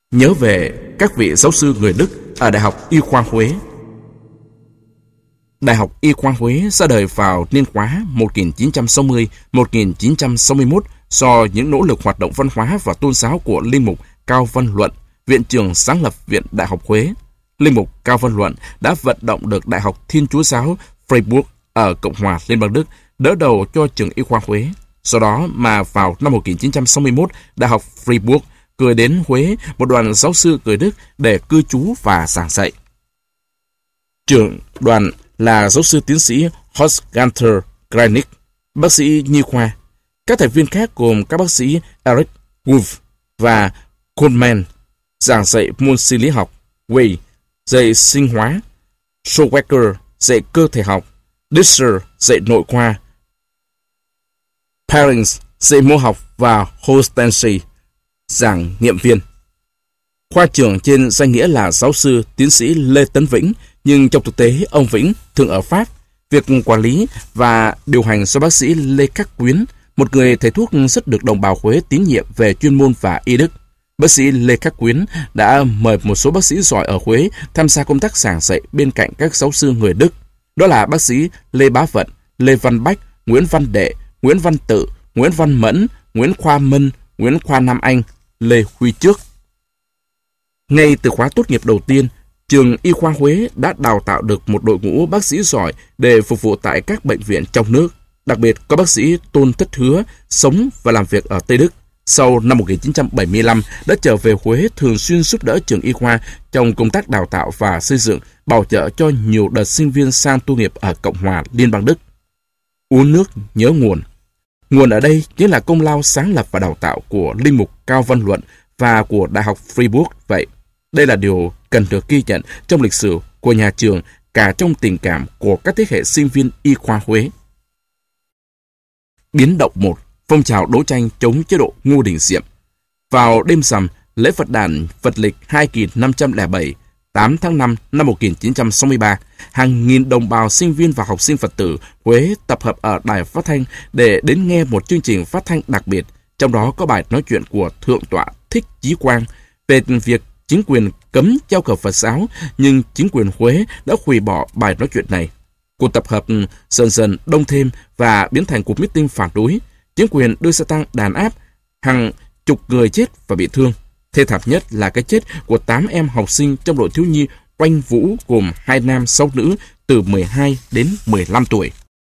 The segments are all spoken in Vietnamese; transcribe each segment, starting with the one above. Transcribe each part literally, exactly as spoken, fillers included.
Nhớ về các vị giáo sư người Đức ở Đại học Y khoa Huế. Đại học Y khoa Huế ra đời vào niên khóa một nghìn chín trăm sáu mươi đến một nghìn chín trăm sáu mươi mốt do những nỗ lực hoạt động văn hóa và tôn giáo của Linh mục Cao Văn Luận, viện trưởng sáng lập Viện Đại học Huế. Linh mục Cao Văn Luận đã vận động được Đại học Thiên Chúa giáo Freiburg ở Cộng hòa Liên bang Đức đỡ đầu cho trường Y khoa Huế. Do đó mà vào năm một nghìn chín trăm sáu mươi mốt, Đại học Freiburg cử đến Huế một đoàn giáo sư người Đức để cư trú và giảng dạy. Trưởng đoàn là giáo sư tiến sĩ Horst Gunther Greinick, bác sĩ nhi khoa. Các thành viên khác gồm các bác sĩ Eric Wolf và Kohlmann, giảng dạy môn sinh lý học, Way dạy sinh hóa, Schowecker dạy cơ thể học, Disser dạy nội khoa, Parings dạy mô học và Hostensi giảng nghiệm viên. Khoa trưởng trên danh nghĩa là giáo sư tiến sĩ Lê Tấn Vĩnh, nhưng trong thực tế ông Vĩnh thường ở Pháp. Việc quản lý và điều hành do bác sĩ Lê Khắc Quyến, một người thầy thuốc rất được đồng bào Huế tín nhiệm về chuyên môn và y đức. Bác sĩ Lê Khắc Quyến đã mời một số bác sĩ giỏi ở Huế tham gia công tác giảng dạy bên cạnh các giáo sư người Đức. Đó là bác sĩ Lê Bá Vận, Lê Văn Bách, Nguyễn Văn Đệ, Nguyễn Văn Tự, Nguyễn Văn Mẫn, Nguyễn Khoa Mân, Nguyễn Khoa Nam Anh, Lê Huy Trước. Ngay từ khóa tốt nghiệp đầu tiên, trường Y khoa Huế đã đào tạo được một đội ngũ bác sĩ giỏi để phục vụ tại các bệnh viện trong nước. Đặc biệt có bác sĩ Tôn Thất Hứa sống và làm việc ở Tây Đức. Sau năm một nghìn chín trăm bảy mươi lăm đã trở về Huế thường xuyên giúp đỡ trường Y khoa trong công tác đào tạo và xây dựng, bảo trợ cho nhiều đợt sinh viên sang tu nghiệp ở Cộng hòa Liên bang Đức. Uống nước nhớ nguồn. Nguồn ở đây chính là công lao sáng lập và đào tạo của Linh mục Cao Văn Luận và của Đại học Freiburg vậy. Đây là điều cần được ghi nhận trong lịch sử của nhà trường, cả trong tình cảm của các thế hệ sinh viên Y khoa Huế. Biến động một. Phong trào đấu tranh chống chế độ Ngô Đình Diệm. Vào đêm rằm lễ Phật đản Phật lịch hai nghìn năm trăm lẻ bảy, tám tháng năm năm một nghìn chín trăm sáu mươi ba, hàng nghìn đồng bào sinh viên và học sinh Phật tử Huế tập hợp ở đài phát thanh để đến nghe một chương trình phát thanh đặc biệt, trong đó có bài nói chuyện của Thượng tọa Thích Chí Quang về việc chính quyền cấm treo cờ Phật giáo, nhưng chính quyền Huế đã hủy bỏ bài nói chuyện này. Cuộc tập hợp dần dần đông thêm và biến thành cuộc meeting phản đối. Chính quyền đưa xe tăng đàn áp, hàng chục người chết và bị thương. Thê thảm nhất là cái chết của tám em học sinh trong đội thiếu nhi Oanh Vũ gồm hai nam sáu nữ từ mười hai đến mười lăm tuổi.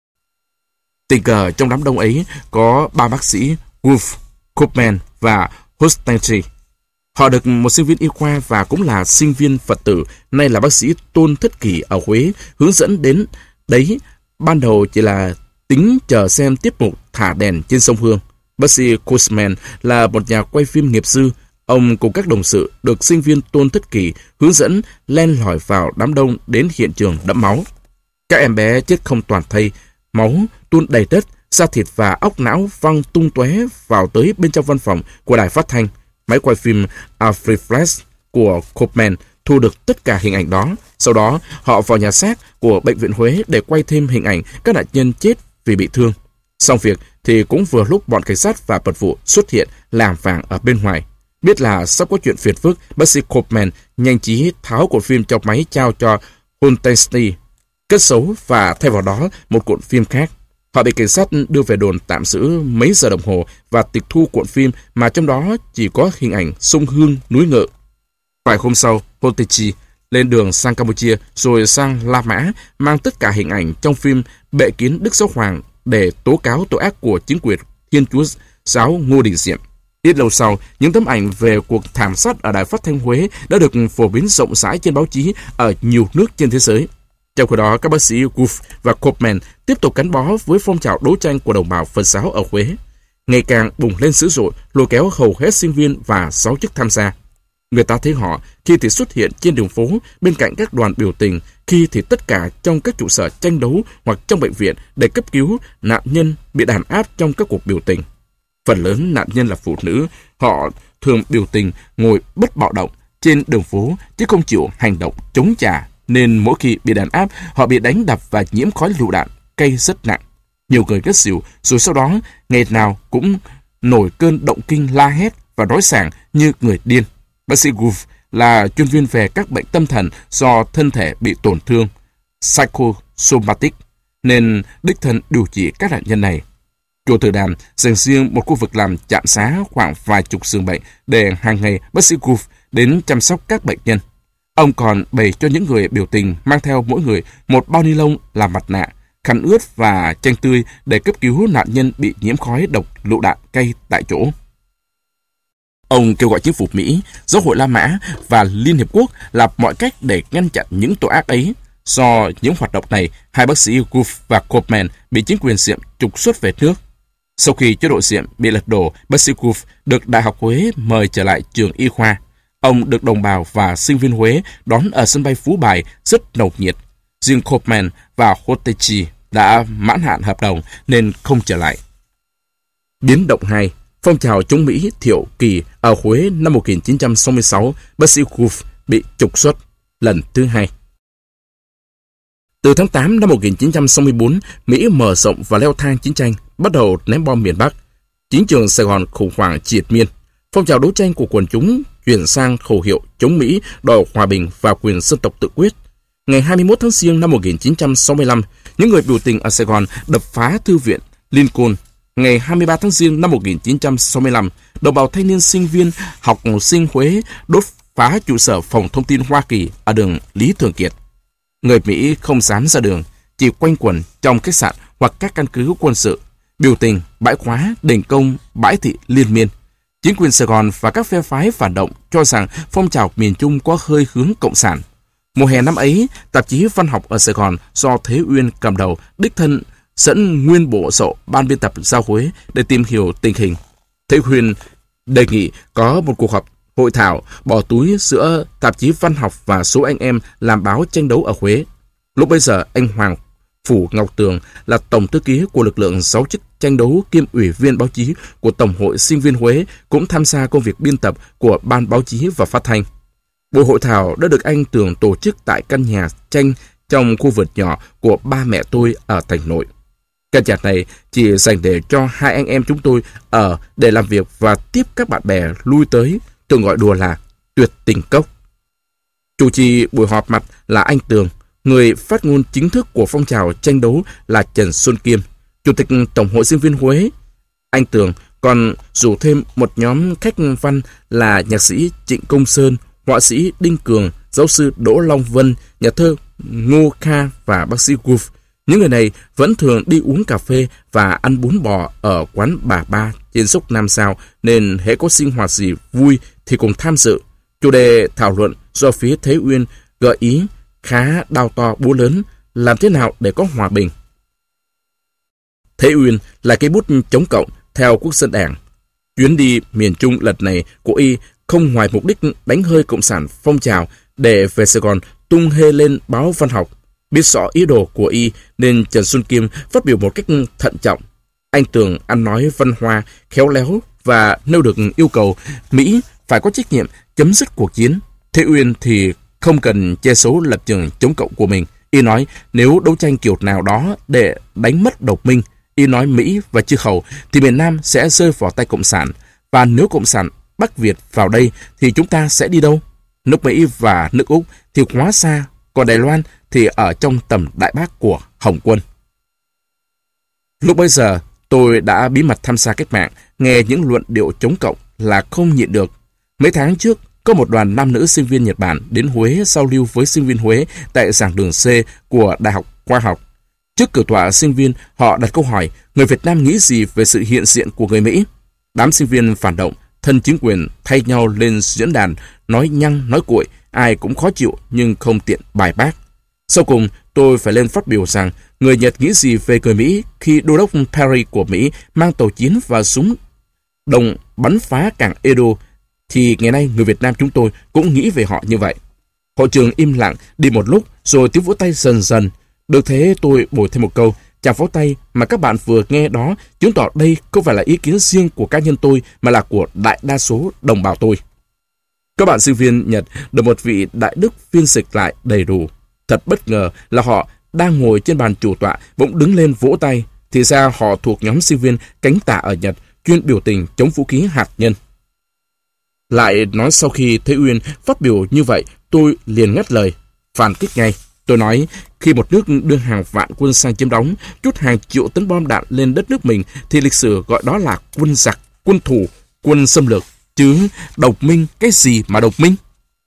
Tình cờ trong đám đông ấy có ba bác sĩ Wolf, Koopman và Hostensi. Họ được một sinh viên y khoa và cũng là sinh viên Phật tử, nay là bác sĩ Tôn Thất Kỷ ở Huế, hướng dẫn đến đấy. Ban đầu chỉ là tính chờ xem tiết mục thả đèn trên sông Hương. Bác sĩ Koopman là một nhà quay phim nghiệp dư. Ông cùng các đồng sự được sinh viên Tôn Thất Kỷ hướng dẫn len lỏi vào đám đông đến hiện trường đẫm máu. Các em bé chết không toàn thây, máu tuôn đầy đất, da thịt và óc não văng tung tóe vào tới bên trong văn phòng của đài phát thanh. Máy quay phim Alfred Flash của Koopman thu được tất cả hình ảnh đó. Sau đó, họ vào nhà xác của Bệnh viện Huế để quay thêm hình ảnh các nạn nhân chết vì bị thương. Xong việc thì cũng vừa lúc bọn cảnh sát và mật vụ xuất hiện làm vàng ở bên ngoài. Biết là sắp có chuyện phiền phức, bác sĩ Koopman nhanh trí tháo cuộn phim trong máy trao cho Hontesty, cất giấu và thay vào đó một cuộn phim khác. Họ bị cảnh sát đưa về đồn tạm giữ mấy giờ đồng hồ và tịch thu cuộn phim mà trong đó chỉ có hình ảnh sông Hương núi Ngự. Vài hôm sau, Hontesty lên đường sang Campuchia rồi sang La Mã mang tất cả hình ảnh trong phim Bệ Kiến Đức Giáo Hoàng để tố cáo tội ác của chính quyền Thiên Chúa giáo Ngô Đình Diệm. Ít lâu sau, những tấm ảnh về cuộc thảm sát ở Đài Phát thanh Huế đã được phổ biến rộng rãi trên báo chí ở nhiều nước trên thế giới. Trong khi đó, các bác sĩ Wolf và Koopman tiếp tục gắn bó với phong trào đấu tranh của đồng bào Phật giáo ở Huế, ngày càng bùng lên dữ dội, lôi kéo hầu hết sinh viên và giáo chức tham gia. Người ta thấy họ khi thì xuất hiện trên đường phố bên cạnh các đoàn biểu tình, khi thì tất cả trong các trụ sở tranh đấu hoặc trong bệnh viện để cấp cứu nạn nhân bị đàn áp trong các cuộc biểu tình. Phần lớn nạn nhân là phụ nữ, họ thường biểu tình ngồi bất bạo động trên đường phố chứ không chịu hành động chống trả, nên mỗi khi bị đàn áp, họ bị đánh đập và nhiễm khói lựu đạn, cay rất nặng. Nhiều người ngất xỉu, rồi sau đó ngày nào cũng nổi cơn động kinh la hét và nói sảng như người điên. Bác sĩ Wolf là chuyên viên về các bệnh tâm thần do thân thể bị tổn thương, psychosomatic, nên đích thân điều trị các nạn nhân này. Chùa Từ Đàm dành riêng một khu vực làm trạm xá khoảng vài chục giường bệnh để hàng ngày bác sĩ Wolf đến chăm sóc các bệnh nhân. Ông còn bày cho những người biểu tình mang theo mỗi người một bao ni lông làm mặt nạ, khăn ướt và chanh tươi để cấp cứu nạn nhân bị nhiễm khói độc lựu đạn cay tại chỗ. Ông kêu gọi chính phủ Mỹ, Giáo hội La Mã và Liên Hiệp Quốc làm mọi cách để ngăn chặn những tội ác ấy. Do những hoạt động này, hai bác sĩ Wolf và Copeman bị chính quyền Diệm trục xuất về nước. Sau khi chế độ Diệm bị lật đổ, bác sĩ Wolf được Đại học Huế mời trở lại trường y khoa. Ông được đồng bào và sinh viên Huế đón ở sân bay Phú Bài rất nồng nhiệt. Riêng Copeman và Hotechi đã mãn hạn hợp đồng nên không trở lại. Biến động hai. Phong trào chống Mỹ Thiệu Kỳ ở Huế năm một nghìn chín trăm sáu mươi sáu, bác sĩ Wolf bị trục xuất lần thứ hai. Từ tháng tám năm một nghìn chín trăm sáu mươi tư, Mỹ mở rộng và leo thang chiến tranh, bắt đầu ném bom miền Bắc. Chiến trường Sài Gòn khủng hoảng triệt miên. Phong trào đấu tranh của quần chúng chuyển sang khẩu hiệu chống Mỹ, đòi hòa bình và quyền dân tộc tự quyết. Ngày hai mươi mốt tháng Giêng năm một nghìn chín trăm sáu mươi lăm, những người biểu tình ở Sài Gòn đập phá thư viện Lincoln. Ngày hai mươi ba tháng Giêng năm một nghìn chín trăm sáu mươi lăm, đồng bào thanh niên sinh viên học sinh Huế đốt phá trụ sở Phòng Thông tin Hoa Kỳ ở đường Lý Thường Kiệt. Người Mỹ không dám ra đường, chỉ quanh quẩn trong khách sạn hoặc các căn cứ quân sự, biểu tình, bãi khóa, đền công, bãi thị liên miên. Chính quyền Sài Gòn và các phe phái phản động cho rằng phong trào miền Trung có hơi hướng cộng sản. Mùa hè năm ấy, tạp chí Văn học ở Sài Gòn do Thế Uyên cầm đầu đích thân dẫn nguyên bộ sộ ban biên tập ra Huế để tìm hiểu tình hình. Thế Uyên đề nghị có một cuộc họp hội thảo bỏ túi giữa tạp chí Văn học và số anh em làm báo tranh đấu ở Huế. Lúc bấy giờ, anh Hoàng Phủ Ngọc Tường là tổng thư ký của lực lượng sáu chức tranh đấu kiêm ủy viên báo chí của Tổng hội Sinh viên Huế cũng tham gia công việc biên tập của Ban Báo chí và Phát thanh. Buổi hội thảo đã được anh Tường tổ chức tại căn nhà tranh trong khu vườn nhỏ của ba mẹ tôi ở Thành Nội. Căn nhà này chỉ dành để cho hai anh em chúng tôi ở để làm việc và tiếp các bạn bè lui tới, thường gọi đùa là Tuyệt Tình Cốc. Chủ trì buổi họp mặt là anh Tường, người phát ngôn chính thức của phong trào tranh đấu là Trần Xuân Kiêm, Chủ tịch Tổng hội Sinh viên Huế. Anh Tường còn rủ thêm một nhóm khách văn là nhạc sĩ Trịnh Công Sơn, họa sĩ Đinh Cường, giáo sư Đỗ Long Vân, nhà thơ Ngô Kha và bác sĩ Wolf. Những người này vẫn thường đi uống cà phê và ăn bún bò ở quán Bà Ba trên dốc Nam Sao, nên hễ có sinh hoạt gì vui thì cùng tham dự. Chủ đề thảo luận do phía Thế Uyên gợi ý khá đao to búa lớn, làm thế nào để có hòa bình. Thế Uyên là cây bút chống cộng theo Quốc dân Đảng. Chuyến đi miền Trung lần này của y không ngoài mục đích đánh hơi cộng sản phong trào để về Sài Gòn tung hê lên báo Văn học. Biết rõ ý đồ của y nên Trần Xuân Kiêm phát biểu một cách thận trọng. Anh Tường ăn nói văn hoa, khéo léo và nêu được yêu cầu Mỹ phải có trách nhiệm chấm dứt cuộc chiến. Thế Uyên thì không cần che giấu lập trường chống cộng của mình. Y nói nếu đấu tranh kiểu nào đó để đánh mất độc minh, y nói Mỹ và chư hầu, thì miền Nam sẽ rơi vào tay cộng sản. Và nếu cộng sản Bắc Việt vào đây thì chúng ta sẽ đi đâu? Nước Mỹ và nước Úc thì quá xa, còn Đài Loan thì ở trong tầm đại bác của Hồng Quân. Lúc bấy giờ, tôi đã bí mật tham gia cách mạng, nghe những luận điệu chống cộng là không nhịn được. Mấy tháng trước, có một đoàn nam nữ sinh viên Nhật Bản đến Huế giao lưu với sinh viên Huế tại giảng đường C của Đại học Khoa học. Trước cử tọa sinh viên, họ đặt câu hỏi người Việt Nam nghĩ gì về sự hiện diện của người Mỹ. Đám sinh viên phản động, thân chính quyền thay nhau lên diễn đàn, nói nhăng, nói cuội, ai cũng khó chịu nhưng không tiện bài bác. Sau cùng, tôi phải lên phát biểu rằng người Nhật nghĩ gì về người Mỹ khi đô đốc Perry của Mỹ mang tàu chiến và súng đồng bắn phá cảng Edo, thì ngày nay người Việt Nam chúng tôi cũng nghĩ về họ như vậy. Hội trường im lặng đi một lúc rồi tiếng vỗ tay dần dần. Được thế tôi bổ thêm một câu, chàng vỗ tay mà các bạn vừa nghe đó chứng tỏ đây không phải là ý kiến riêng của cá nhân tôi mà là của đại đa số đồng bào tôi. Các bạn sinh viên Nhật được một vị đại đức phiên dịch lại đầy đủ. Thật bất ngờ là họ đang ngồi trên bàn chủ tọa bỗng đứng lên vỗ tay. Thì ra họ thuộc nhóm sinh viên cánh tả ở Nhật chuyên biểu tình chống vũ khí hạt nhân. Lại nói sau khi thấy Uyên phát biểu như vậy, tôi liền ngắt lời, phản kích ngay. Tôi nói, khi một nước đưa hàng vạn quân sang chiếm đóng, chút hàng triệu tấn bom đạn lên đất nước mình, thì lịch sử gọi đó là quân giặc, quân thù, quân xâm lược. Chứ độc minh, cái gì mà độc minh?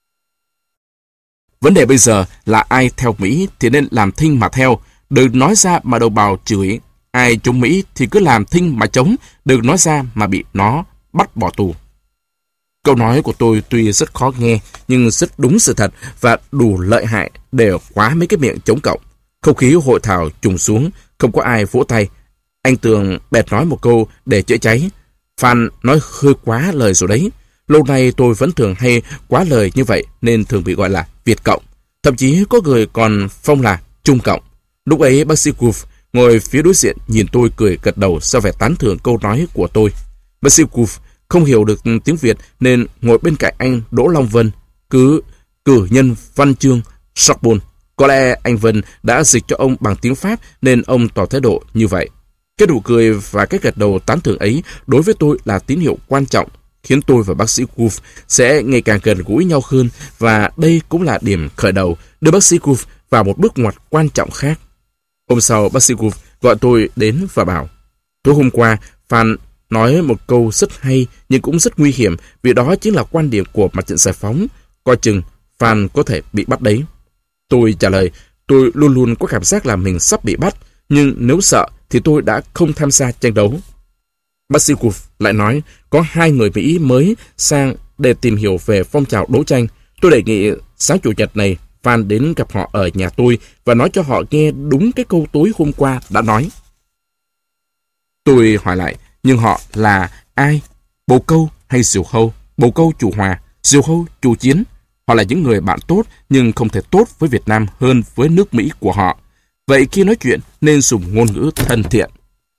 Vấn đề bây giờ là ai theo Mỹ thì nên làm thinh mà theo, đừng nói ra mà đầu bào chửi. Ai chống Mỹ thì cứ làm thinh mà chống, đừng nói ra mà bị nó bắt bỏ tù. Câu nói của tôi tuy rất khó nghe, nhưng rất đúng sự thật và đủ lợi hại để khóa mấy cái miệng chống cộng. Không khí hội thảo trùng xuống, không có ai vỗ tay. Anh Tường bèn nói một câu để chữa cháy. Phan nói hơi quá lời rồi đấy. Lâu nay tôi vẫn thường hay quá lời như vậy nên thường bị gọi là Việt Cộng. Thậm chí có người còn phong là Trung Cộng. Lúc ấy bác sĩ Wolf ngồi phía đối diện nhìn tôi cười gật đầu sau vẻ tán thưởng câu nói của tôi. Bác sĩ Wolf không hiểu được tiếng Việt nên ngồi bên cạnh anh Đỗ Long Vân, cứ cử nhân văn chương Sorbonne. Có lẽ anh Vân đã dịch cho ông bằng tiếng Pháp nên ông tỏ thái độ như vậy. Cái nụ cười và cái gật đầu tán thưởng ấy đối với tôi là tín hiệu quan trọng, khiến tôi và bác sĩ Wolf sẽ ngày càng gần gũi nhau hơn, và đây cũng là điểm khởi đầu đưa bác sĩ Wolf vào một bước ngoặt quan trọng khác. Hôm sau, bác sĩ Wolf gọi tôi đến và bảo, tối hôm qua, Phan nói một câu rất hay nhưng cũng rất nguy hiểm, vì đó chính là quan điểm của mặt trận giải phóng. Coi chừng, Phan có thể bị bắt đấy. Tôi trả lời, tôi luôn luôn có cảm giác là mình sắp bị bắt, nhưng nếu sợ thì tôi đã không tham gia tranh đấu. Bác sĩ Wolf lại nói, có hai người Mỹ mới sang để tìm hiểu về phong trào đấu tranh. Tôi đề nghị sáng Chủ nhật này Phan đến gặp họ ở nhà tôi và nói cho họ nghe đúng cái câu tối hôm qua đã nói. Tôi hỏi lại, nhưng họ là ai? Bồ Câu hay Diều Hâu? Bồ Câu chủ hòa, Diều Hâu chủ chiến. Họ là những người bạn tốt nhưng không thể tốt với Việt Nam hơn với nước Mỹ của họ. Vậy khi nói chuyện nên dùng ngôn ngữ thân thiện.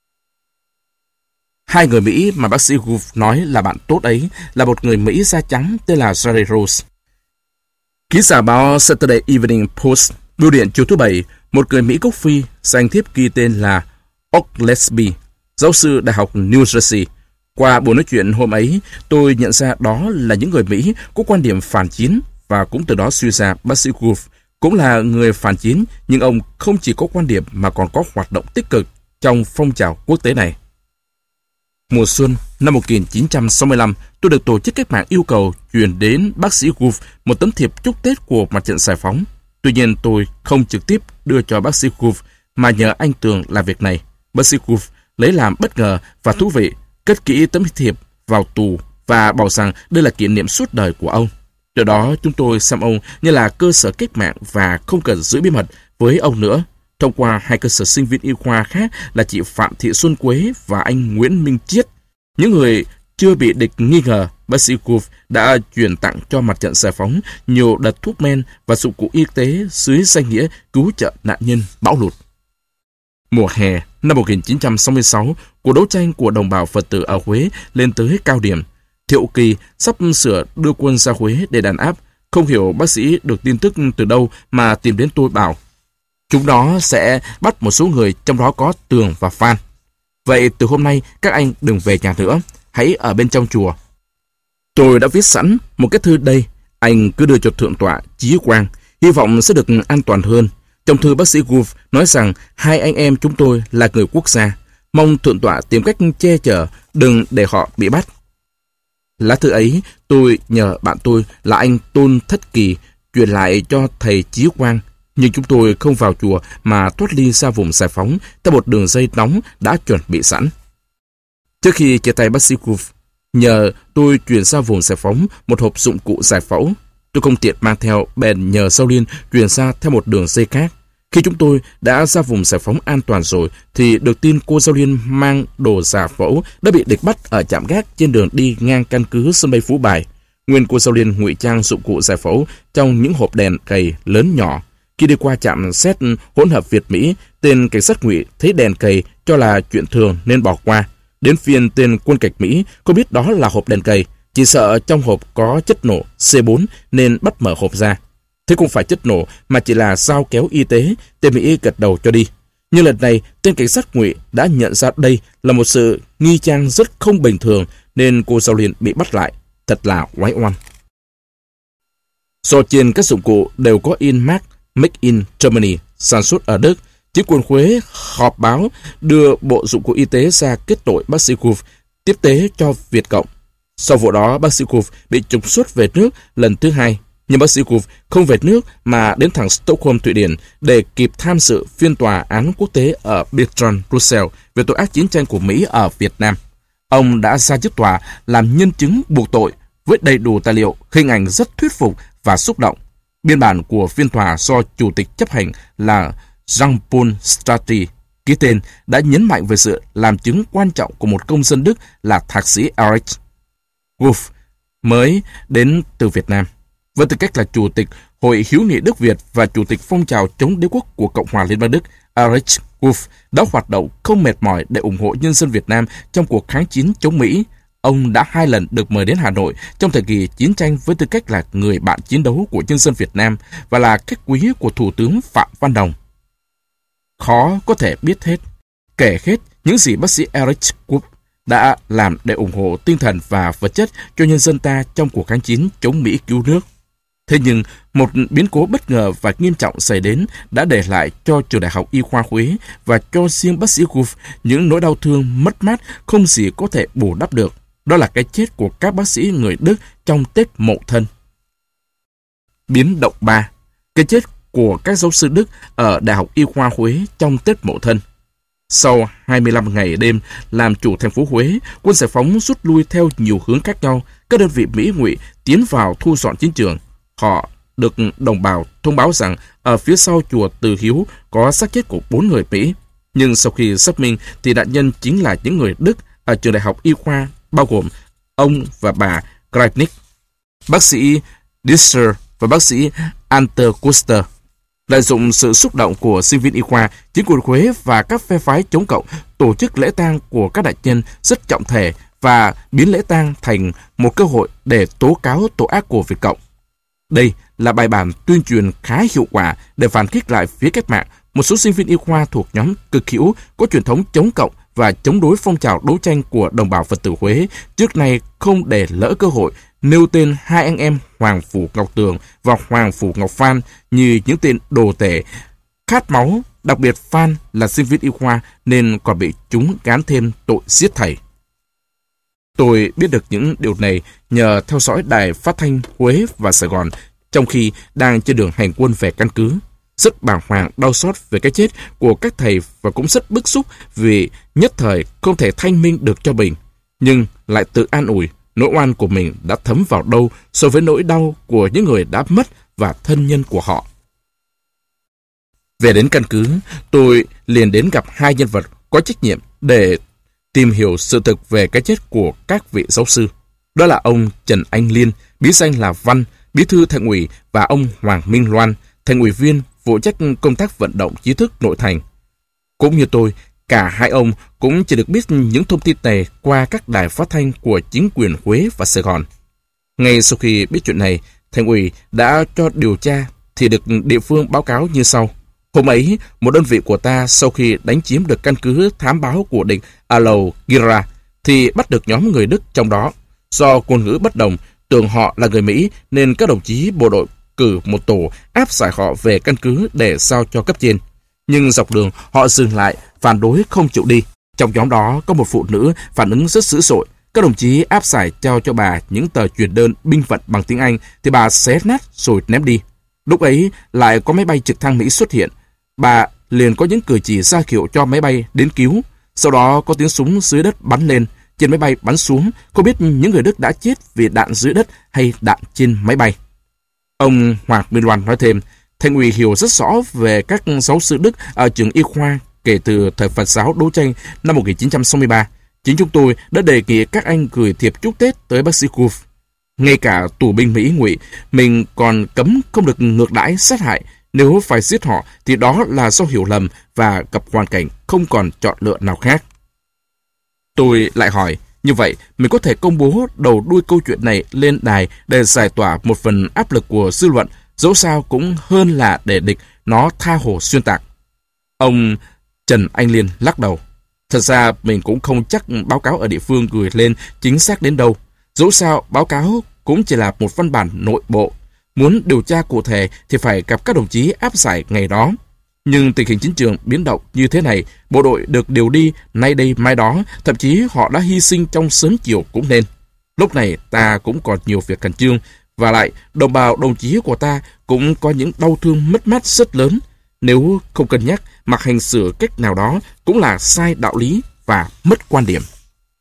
Hai người Mỹ mà bác sĩ Wolf nói là bạn tốt ấy là một người Mỹ da trắng tên là Jerry Rose. Ký giả báo Saturday Evening Post, bưu điện chiều thứ Bảy, một người Mỹ gốc Phi, danh thiếp ghi tên là Oglesby, giáo sư Đại học New Jersey. Qua buổi nói chuyện hôm ấy, tôi nhận ra đó là những người Mỹ có quan điểm phản chiến, và cũng từ đó suy ra bác sĩ Wolf cũng là người phản chiến, nhưng ông không chỉ có quan điểm mà còn có hoạt động tích cực trong phong trào quốc tế này. Mùa xuân năm một nghìn chín trăm sáu mươi lăm, tôi được tổ chức cách mạng yêu cầu truyền đến bác sĩ Wolf một tấm thiệp chúc Tết của mặt trận giải phóng. Tuy nhiên tôi không trực tiếp đưa cho bác sĩ Wolf mà nhờ anh Tường làm việc này. Bác sĩ Wolf lấy làm bất ngờ và thú vị, cất kỹ tấm thiệp vào tù và bảo rằng đây là kỷ niệm suốt đời của ông. Từ đó chúng tôi xem ông như là cơ sở cách mạng và không cần giữ bí mật với ông nữa. Thông qua hai cơ sở sinh viên y khoa khác là chị Phạm Thị Xuân Quế và anh Nguyễn Minh Chiết, những người chưa bị địch nghi ngờ, bác sĩ Wolf đã chuyển tặng cho mặt trận giải phóng nhiều đợt thuốc men và dụng cụ y tế dưới danh nghĩa cứu trợ nạn nhân bão lụt. Mùa hè năm một nghìn chín trăm sáu mươi sáu, cuộc đấu tranh của đồng bào Phật tử ở Huế lên tới cao điểm. Thiệu Kỳ sắp sửa đưa quân ra Huế để đàn áp. Không hiểu bác sĩ được tin tức từ đâu mà tìm đến tôi bảo, chúng nó sẽ bắt một số người, trong đó có Tường và Phan. Vậy từ hôm nay các anh đừng về nhà nữa, hãy ở bên trong chùa. Tôi đã viết sẵn một cái thư đây, anh cứ đưa cho Thượng tọa Chí Quang, hy vọng sẽ được an toàn hơn. Trong thư bác sĩ Wolf nói rằng hai anh em chúng tôi là người quốc gia, mong Thượng tọa tìm cách che chở, đừng để họ bị bắt. Lá thư ấy tôi nhờ bạn tôi là anh Tôn Thất Kỳ truyền lại cho thầy Chí Quang, nhưng chúng tôi không vào chùa mà thoát ly ra vùng giải phóng theo một đường dây nóng đã chuẩn bị sẵn. Trước khi chia tay bác sĩ Wolf, nhờ tôi chuyển sang vùng giải phóng một hộp dụng cụ giải phẫu. Tôi không tiện mang theo, bèn nhờ Sao Liên chuyển ra theo một đường dây khác. Khi chúng tôi đã ra vùng giải phóng an toàn rồi, thì được tin cô Giao Liên mang đồ giải phẫu đã bị địch bắt ở trạm gác trên đường đi ngang căn cứ sân bay Phú Bài. Nguyên cô Giao Liên ngụy trang dụng cụ giải phẫu trong những hộp đèn cầy lớn nhỏ. Khi đi qua trạm xét hỗn hợp Việt Mỹ, tên cảnh sát ngụy thấy đèn cầy cho là chuyện thường nên bỏ qua. Đến phiên tên quân cảnh Mỹ không biết đó là hộp đèn cầy, chỉ sợ trong hộp có chất nổ C bốn nên bắt mở hộp ra. Thế không phải chất nổ mà chỉ là dao kéo y tế, tên Mỹ gật đầu cho đi. Nhưng lần này tên cảnh sát ngụy đã nhận ra đây là một sự nghi trang rất không bình thường nên cô Giao Liên bị bắt lại. thật là oái oăm. Do trên các dụng cụ đều có in mác Make in Germany, sản xuất ở Đức, chính quyền Huế họp báo đưa bộ dụng cụ y tế ra kết tội bác sĩ Wolf tiếp tế cho Việt Cộng. Sau vụ đó, bác sĩ Wolf bị trục xuất về nước lần thứ hai. Nhưng bác sĩ Wolf không về nước mà đến thẳng Stockholm, Thụy Điển để kịp tham dự phiên tòa án quốc tế ở Bertrand Russell về tội ác chiến tranh của Mỹ ở Việt Nam. Ông đã ra trước tòa làm nhân chứng buộc tội với đầy đủ tài liệu, hình ảnh rất thuyết phục và xúc động. Biên bản của phiên tòa do chủ tịch chấp hành là Jean-Paul Stratti ký tên đã nhấn mạnh về sự làm chứng quan trọng của một công dân Đức là thạc sĩ Erich Wolf mới đến từ Việt Nam. Với tư cách là chủ tịch Hội hữu nghị Đức Việt và chủ tịch phong trào chống đế quốc của Cộng hòa Liên bang Đức, Erich Wolf đã hoạt động không mệt mỏi để ủng hộ nhân dân Việt Nam trong cuộc kháng chiến chống Mỹ. Ông đã hai lần được mời đến Hà Nội trong thời kỳ chiến tranh với tư cách là người bạn chiến đấu của nhân dân Việt Nam và là khách quý của Thủ tướng Phạm Văn Đồng. Khó có thể biết hết, kể hết những gì bác sĩ Erich Wolf đã làm để ủng hộ tinh thần và vật chất cho nhân dân ta trong cuộc kháng chiến chống Mỹ cứu nước. Thế nhưng, một biến cố bất ngờ và nghiêm trọng xảy đến đã để lại cho Trường Đại học Y khoa Huế và cho riêng bác sĩ Wolf những nỗi đau thương mất mát không gì có thể bù đắp được. Đó là cái chết của các bác sĩ người Đức trong Tết Mậu Thân. Biến động ba. Cái chết của các giáo sư Đức ở Đại học Y khoa Huế trong Tết Mậu Thân. Sau hai mươi lăm ngày đêm làm chủ thành phố Huế, quân giải phóng rút lui theo nhiều hướng khác nhau. Các đơn vị Mỹ Ngụy tiến vào thu dọn chiến trường. Họ được đồng bào thông báo rằng ở phía sau chùa Từ Hiếu có xác chết của bốn người Mỹ. Nhưng sau khi xác minh thì nạn nhân chính là những người Đức ở trường Đại học Y khoa, bao gồm ông và bà Greifnick, bác sĩ Disser và bác sĩ Anter-Kuster. Lợi dụng sự xúc động của sinh viên y khoa, chính quyền Huế và các phe phái chống cộng tổ chức lễ tang của các nạn nhân rất trọng thể và biến lễ tang thành một cơ hội để tố cáo tội ác của Việt Cộng. Đây là bài bản tuyên truyền khá hiệu quả để phản kích lại phía cách mạng một số sinh viên y khoa thuộc nhóm cực hữu có truyền thống chống cộng và chống đối phong trào đấu tranh của đồng bào Phật tử Huế, trước nay không để lỡ cơ hội nêu tên hai anh em Hoàng Phủ Ngọc Tường và Hoàng Phủ Ngọc Phan như những tên đồ tể, khát máu, đặc biệt Phan là sinh viên y khoa nên còn bị chúng gán thêm tội giết thầy. Tôi biết được những điều này nhờ theo dõi đài phát thanh Huế và Sài Gòn trong khi đang trên đường hành quân về căn cứ. Rất bàng hoàng đau xót về cái chết của các thầy và cũng rất bức xúc vì nhất thời không thể thanh minh được cho mình, nhưng lại tự an ủi nỗi oan của mình đã thấm vào đâu so với nỗi đau của những người đã mất và thân nhân của họ. Về đến căn cứ, tôi liền đến gặp hai nhân vật có trách nhiệm để tìm hiểu sự thực về cái chết của các vị giáo sư. Đó là ông Trần Anh Liên, bí danh là Văn, bí thư thành ủy, và ông Hoàng Minh Loan, thành ủy viên phụ trách công tác vận động trí thức nội thành. Cũng như tôi, cả hai ông cũng chỉ được biết những thông tin này qua các đài phát thanh của chính quyền Huế và Sài Gòn. Ngay sau khi biết chuyện này, thành ủy đã cho điều tra thì được địa phương báo cáo như sau. Hôm ấy, một đơn vị của ta sau khi đánh chiếm được căn cứ thám báo của địch Alow Gira thì bắt được nhóm người Đức trong đó. Do ngôn ngữ bất đồng, tưởng họ là người Mỹ nên các đồng chí bộ đội cử một tổ áp giải họ về căn cứ để giao cho cấp trên. Nhưng dọc đường họ dừng lại, phản đối không chịu đi. Trong nhóm đó có một phụ nữ phản ứng rất dữ dội. Các đồng chí áp giải trao cho bà những tờ truyền đơn binh vận bằng tiếng Anh thì bà xé nát rồi ném đi. Lúc ấy lại có máy bay trực thăng Mỹ xuất hiện. Bà liền có những cử chỉ ra hiệu cho máy bay đến cứu. Sau đó có tiếng súng dưới đất bắn lên, trên máy bay bắn xuống, không biết những người Đức đã chết vì đạn dưới đất hay đạn trên máy bay. Ông Hoàng Minh Loan nói thêm, thành ủy hiểu rất rõ về các giáo sư Đức ở trường y khoa kể từ thời Phật giáo đấu tranh năm một nghìn chín trăm sáu mươi ba. Chính chúng tôi đã đề nghị các anh gửi thiệp chúc Tết tới bác sĩ Wolf. Ngay cả tù binh Mỹ Ngụy, mình còn cấm không được ngược đãi sát hại. Nếu phải giết họ thì đó là do hiểu lầm và gặp hoàn cảnh không còn chọn lựa nào khác. Tôi lại hỏi, như vậy mình có thể công bố đầu đuôi câu chuyện này lên đài để giải tỏa một phần áp lực của dư luận, dẫu sao cũng hơn là để địch nó tha hồ xuyên tạc. Ông Trần Anh Liên lắc đầu. Thật ra mình cũng không chắc báo cáo ở địa phương gửi lên chính xác đến đâu. Dẫu sao, báo cáo cũng chỉ là một văn bản nội bộ. Muốn điều tra cụ thể thì phải gặp các đồng chí áp giải ngày đó. Nhưng tình hình chiến trường biến động như thế này, bộ đội được điều đi nay đây mai đó, thậm chí họ đã hy sinh trong sớm chiều cũng nên. Lúc này ta cũng còn nhiều việc khẩn trương, và lại đồng bào đồng chí của ta cũng có những đau thương mất mát rất lớn. Nếu không cân nhắc, mặc hành xử cách nào đó cũng là sai đạo lý và mất quan điểm.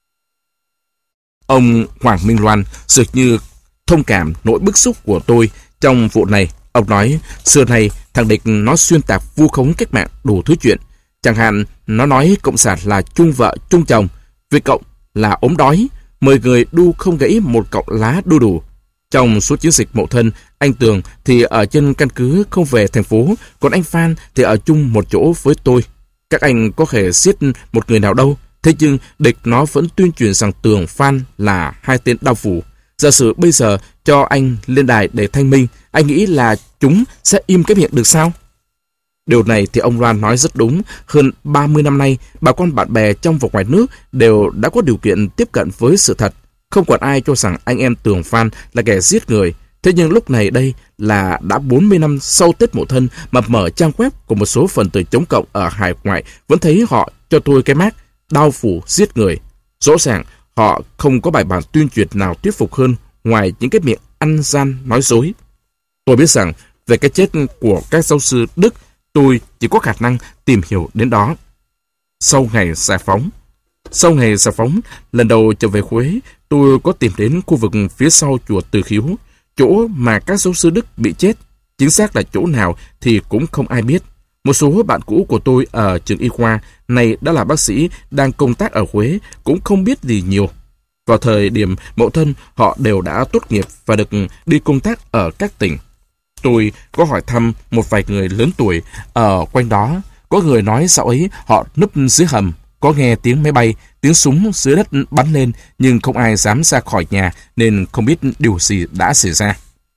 Ông Hoàng Minh Loan dường như thông cảm nỗi bức xúc của tôi trong vụ này. Ông nói, xưa này thằng địch nó xuyên tạc vu khống cách mạng đủ thứ chuyện. Chẳng hạn nó nói cộng sản là chung vợ chung chồng, Việt Cộng là ốm đói, mười người đu không gãy một cọng lá đu đủ. Trong suốt chiến dịch Mậu Thân, anh Tường thì ở trên căn cứ không về thành phố, còn anh Phan thì ở chung một chỗ với tôi. Các anh có thể giết một người nào đâu, thế nhưng địch nó vẫn tuyên truyền rằng Tường, Phan là hai tên đao phủ. Giả sử bây giờ cho anh lên đài để thanh minh, anh nghĩ là chúng sẽ im cái miệng được sao? Điều này thì ông Loan nói rất đúng. Hơn ba mươi năm nay, bà con bạn bè trong và ngoài nước đều đã có điều kiện tiếp cận với sự thật. Không còn ai cho rằng anh em Tường, Phan là kẻ giết người. Thế nhưng lúc này đây là đã bốn mươi năm sau Tết Mậu Thân mà mở trang web của một số phần tử chống cộng ở hải ngoại vẫn thấy họ cho tôi cái mác đao phủ giết người. Rõ ràng họ không có bài bản tuyên truyền nào thuyết phục hơn ngoài những cái miệng ăn gian nói dối. Tôi biết rằng về cái chết của các giáo sư Đức, tôi chỉ có khả năng tìm hiểu đến đó. Sau ngày giải phóng, sau ngày giải phóng, lần đầu trở về Huế, tôi có tìm đến khu vực phía sau chùa Từ Khiếu, chỗ mà các giáo sư Đức bị chết. Chính xác là chỗ nào thì cũng không ai biết. Một số bạn cũ của tôi ở trường y khoa này đã là bác sĩ đang công tác ở Huế cũng không biết gì nhiều. Vào thời điểm Mậu Thân, họ đều đã tốt nghiệp và được đi công tác ở các tỉnh. Tôi có hỏi thăm một vài người lớn tuổi ở quanh đó. Có người nói dạo ấy họ núp dưới hầm, có nghe tiếng máy bay, tiếng súng dưới đất bắn lên, nhưng không ai dám ra khỏi nhà nên không biết điều gì đã xảy ra.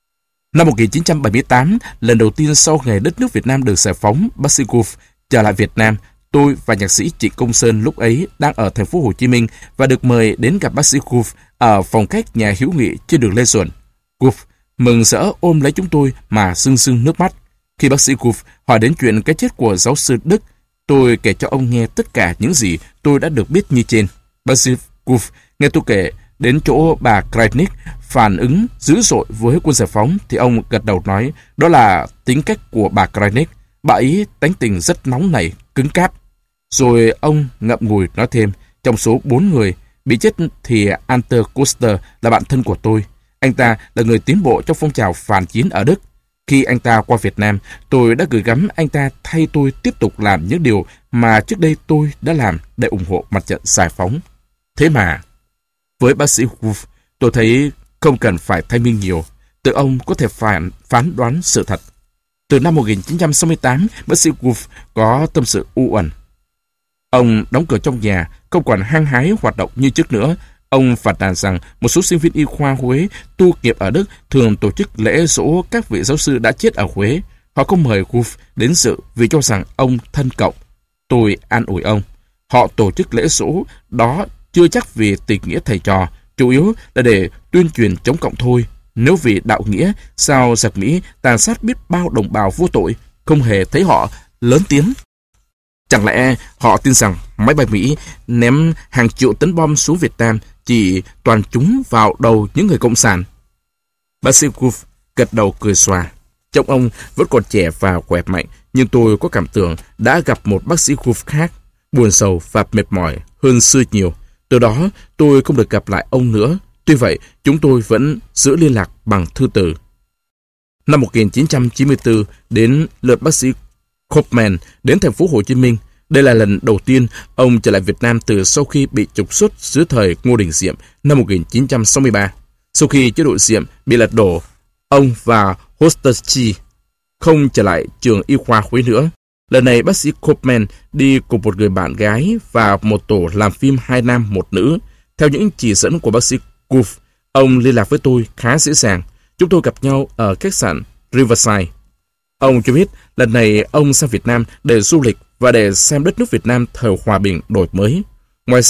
Năm một nghìn chín trăm bảy mươi tám, lần đầu tiên sau ngày đất nước Việt Nam được giải phóng, bác sĩ Wolf trở lại Việt Nam. Tôi và nhạc sĩ Trịnh Công Sơn lúc ấy đang ở thành phố Hồ Chí Minh và được mời đến gặp bác sĩ Wolf ở phòng khách nhà hữu nghị trên đường Lê Duẩn. Wolf mừng rỡ ôm lấy chúng tôi mà rưng rưng nước mắt. Khi bác sĩ Wolf hỏi đến chuyện cái chết của giáo sư Đức, tôi kể cho ông nghe tất cả những gì tôi đã được biết như trên. Bác sĩ Wolf nghe tôi kể đến chỗ bà Kreitnick phản ứng dữ dội với quân giải phóng thì ông gật đầu nói đó là tính cách của bà Kreitnick. Bà ấy tánh tình rất nóng nảy, cứng cáp. Rồi ông ngậm ngùi nói thêm, trong số bốn người bị chết thì Anter Koster là bạn thân của tôi. Anh ta là người tiến bộ trong phong trào phản chiến ở Đức. Khi anh ta qua Việt Nam, tôi đã gửi gắm anh ta thay tôi tiếp tục làm những điều mà trước đây tôi đã làm để ủng hộ mặt trận giải phóng. Thế mà, với bác sĩ Wolf, tôi thấy không cần phải thanh minh nhiều. Từ ông có thể phản, phán đoán sự thật. Từ năm một nghìn chín trăm sáu mươi tám, bác sĩ Wolf có tâm sự u uẩn. Ông đóng cửa trong nhà, không còn hăng hái hoạt động như trước nữa. Ông phàn nàn rằng một số sinh viên y khoa Huế tu nghiệp ở Đức thường tổ chức lễ giỗ các vị giáo sư đã chết ở Huế. Họ không mời Wolf đến dự vì cho rằng ông thân cộng. Tôi an ủi ông. Họ tổ chức lễ giỗ đó chưa chắc vì tình nghĩa thầy trò, chủ yếu là để tuyên truyền chống cộng thôi. Nếu vì đạo nghĩa, sao giặc Mỹ tàn sát biết bao đồng bào vô tội, không hề thấy họ lớn tiếng? Chẳng lẽ họ tin rằng máy bay Mỹ ném hàng triệu tấn bom xuống Việt Nam chỉ toàn trúng vào đầu những người cộng sản? Bác sĩ Wolf gật đầu cười xòa. Trông ông vẫn còn trẻ và khỏe mạnh, nhưng tôi có cảm tưởng đã gặp một bác sĩ Wolf khác, buồn sầu và mệt mỏi hơn xưa nhiều. Từ đó tôi không được gặp lại ông nữa. Tuy vậy, chúng tôi vẫn giữ liên lạc bằng thư từ. Năm một nghìn chín trăm chín mươi tư, đến lượt bác sĩ Kopman đến thành phố Hồ Chí Minh. Đây là lần đầu tiên ông trở lại Việt Nam từ sau khi bị trục xuất dưới thời Ngô Đình Diệm năm một nghìn chín trăm sáu mươi ba. Sau khi chế độ Diệm bị lật đổ, ông và Hostchi không trở lại trường y khoa Huế nữa. Lần này bác sĩ Kopman đi cùng một người bạn gái và một tổ làm phim hai nam một nữ. Theo những chỉ dẫn của bác sĩ Wolf, ông liên lạc với tôi khá dễ dàng. Chúng tôi gặp nhau ở khách sạn Riverside. Ông cho biết lần này ông sang Việt Nam để du lịch và để xem đất nước Việt Nam thời hòa bình đổi mới. Ngoài ra,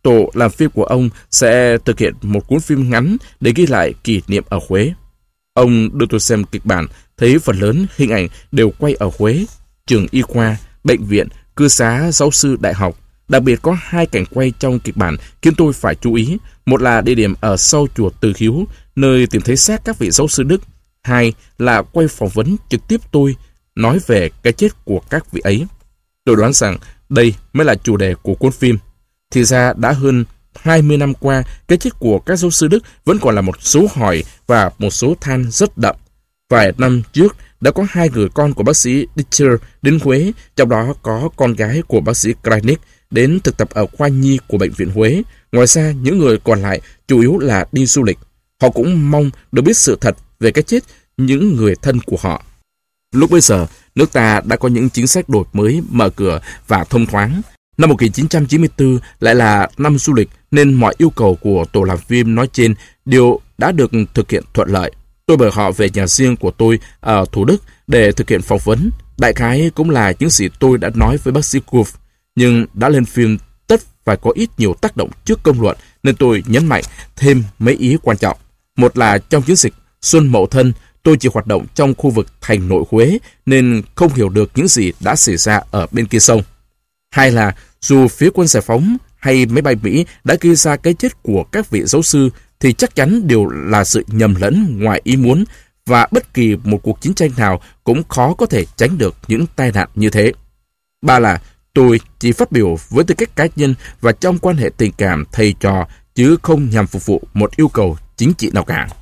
tổ làm phim của ông sẽ thực hiện một cuốn phim ngắn để ghi lại kỷ niệm ở Huế. Ông đưa tôi xem kịch bản, thấy phần lớn hình ảnh đều quay ở Huế, trường y khoa, bệnh viện, cư xá giáo sư đại học. Đặc biệt có hai cảnh quay trong kịch bản khiến tôi phải chú ý. Một là địa điểm ở sau chùa Từ Hiếu, nơi tìm thấy xác các vị giáo sư Đức. Hai là quay phỏng vấn trực tiếp tôi, nói về cái chết của các vị ấy. Tôi đoán rằng đây mới là chủ đề của cuốn phim. Thì ra đã hơn hai mươi năm qua, cái chết của các giáo sư Đức vẫn còn là một số hỏi và một số than rất đậm. Vài năm trước, đã có hai người con của bác sĩ Dichter đến Huế, trong đó có con gái của bác sĩ Kreinic đến thực tập ở khoa nhi của bệnh viện Huế. Ngoài ra, những người còn lại chủ yếu là đi du lịch. Họ cũng mong được biết sự thật về cái chết những người thân của họ. Lúc bấy giờ, nước ta đã có những chính sách đổi mới, mở cửa và thông thoáng. Năm một nghìn chín trăm chín mươi tư lại là năm du lịch nên mọi yêu cầu của tổ làm phim nói trên đều đã được thực hiện thuận lợi. Tôi mời họ về nhà riêng của tôi ở Thủ Đức để thực hiện phỏng vấn. Đại khái cũng là những gì tôi đã nói với bác sĩ Wolf, nhưng đã lên phim tất phải có ít nhiều tác động trước công luận nên tôi nhấn mạnh thêm mấy ý quan trọng. Một là trong chiến dịch Xuân Mậu Thân, tôi chỉ hoạt động trong khu vực thành nội Huế nên không hiểu được những gì đã xảy ra ở bên kia sông. Hai là dù phía quân giải phóng hay máy bay Mỹ đã gây ra cái chết của các vị giáo sư thì chắc chắn đều là sự nhầm lẫn ngoài ý muốn và bất kỳ một cuộc chiến tranh nào cũng khó có thể tránh được những tai nạn như thế. Ba là tôi chỉ phát biểu với tư cách cá nhân và trong quan hệ tình cảm thầy trò chứ không nhằm phục vụ một yêu cầu chính trị nào cả.